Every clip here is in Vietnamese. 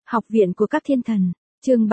Học viện của các thiên thần, chương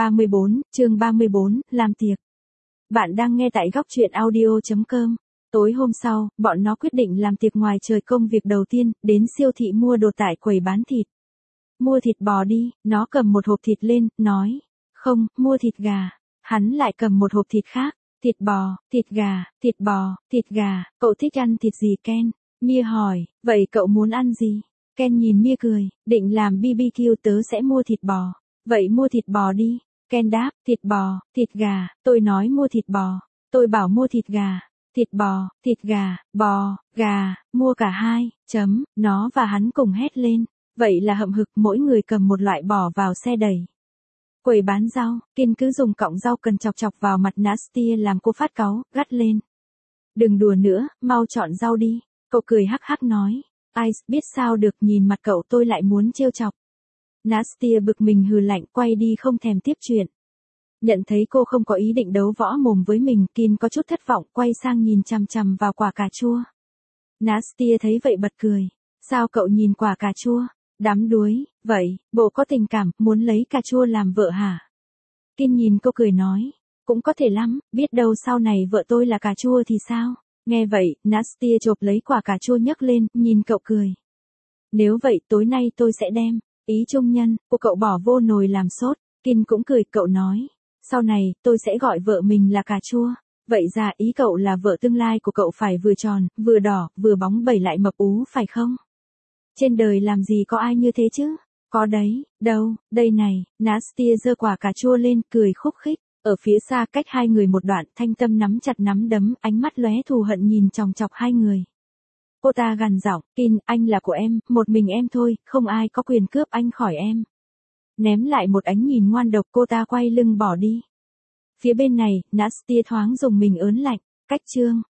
34, làm tiệc. Bạn đang nghe tại góc truyện audio.com. Tối hôm sau, bọn nó quyết định làm tiệc ngoài trời. Công việc đầu tiên, đến siêu thị mua đồ tại quầy bán thịt. Mua thịt bò đi, nó cầm một hộp thịt lên, nói. Không, mua thịt gà. Hắn lại cầm một hộp thịt khác. Thịt bò, thịt gà, thịt bò, thịt gà. Cậu thích ăn thịt gì Ken? Mia hỏi, vậy cậu muốn ăn gì? Ken nhìn Mia cười, định làm BBQ tớ sẽ mua thịt bò. Vậy mua thịt bò đi. Ken đáp, thịt bò, thịt gà, tôi nói mua thịt bò. Tôi bảo mua thịt gà. Thịt bò, thịt gà, bò, gà, mua cả hai, nó và hắn cùng hét lên. Vậy là hậm hực, mỗi người cầm một loại bỏ vào xe đẩy. Quầy bán rau, Ken cứ dùng cọng rau cần chọc chọc vào mặt Nastia làm cô phát cáu, gắt lên. Đừng đùa nữa, mau chọn rau đi. Cậu cười hắc hắc nói. Ice biết sao được, nhìn mặt cậu tôi lại muốn trêu chọc. Nastia bực mình hừ lạnh, quay đi không thèm tiếp chuyện. Nhận thấy cô không có ý định đấu võ mồm với mình, Ken có chút thất vọng, quay sang nhìn chằm chằm vào quả cà chua. Nastia thấy vậy bật cười. Sao cậu nhìn quả cà chua? Đắm đuối, vậy, bộ có tình cảm, muốn lấy cà chua làm vợ hả? Ken nhìn cô cười nói. Cũng có thể lắm, biết đâu sau này vợ tôi là cà chua thì sao? Nghe vậy, Nastia chộp lấy quả cà chua nhấc lên, nhìn cậu cười. Nếu vậy tối nay tôi sẽ đem ý trung nhân của cậu bỏ vô nồi làm sốt. Ken cũng cười, cậu nói. Sau này, tôi sẽ gọi vợ mình là cà chua. Vậy ra ý cậu là vợ tương lai của cậu phải vừa tròn, vừa đỏ, vừa bóng bẩy lại mập ú phải không? Trên đời làm gì có ai như thế chứ? Có đấy, đâu, đây này. Nastia giơ quả cà chua lên, cười khúc khích. Ở phía xa cách hai người một đoạn, Thanh Tâm nắm chặt nắm đấm, ánh mắt lóe thù hận nhìn chòng chọc hai người. Cô ta gằn giọng, Ken, anh là của em, một mình em thôi, không ai có quyền cướp anh khỏi em. Ném lại một ánh nhìn ngoan độc, cô ta quay lưng bỏ đi. Phía bên này, Nastia thoáng dùng mình ớn lạnh. Cách chương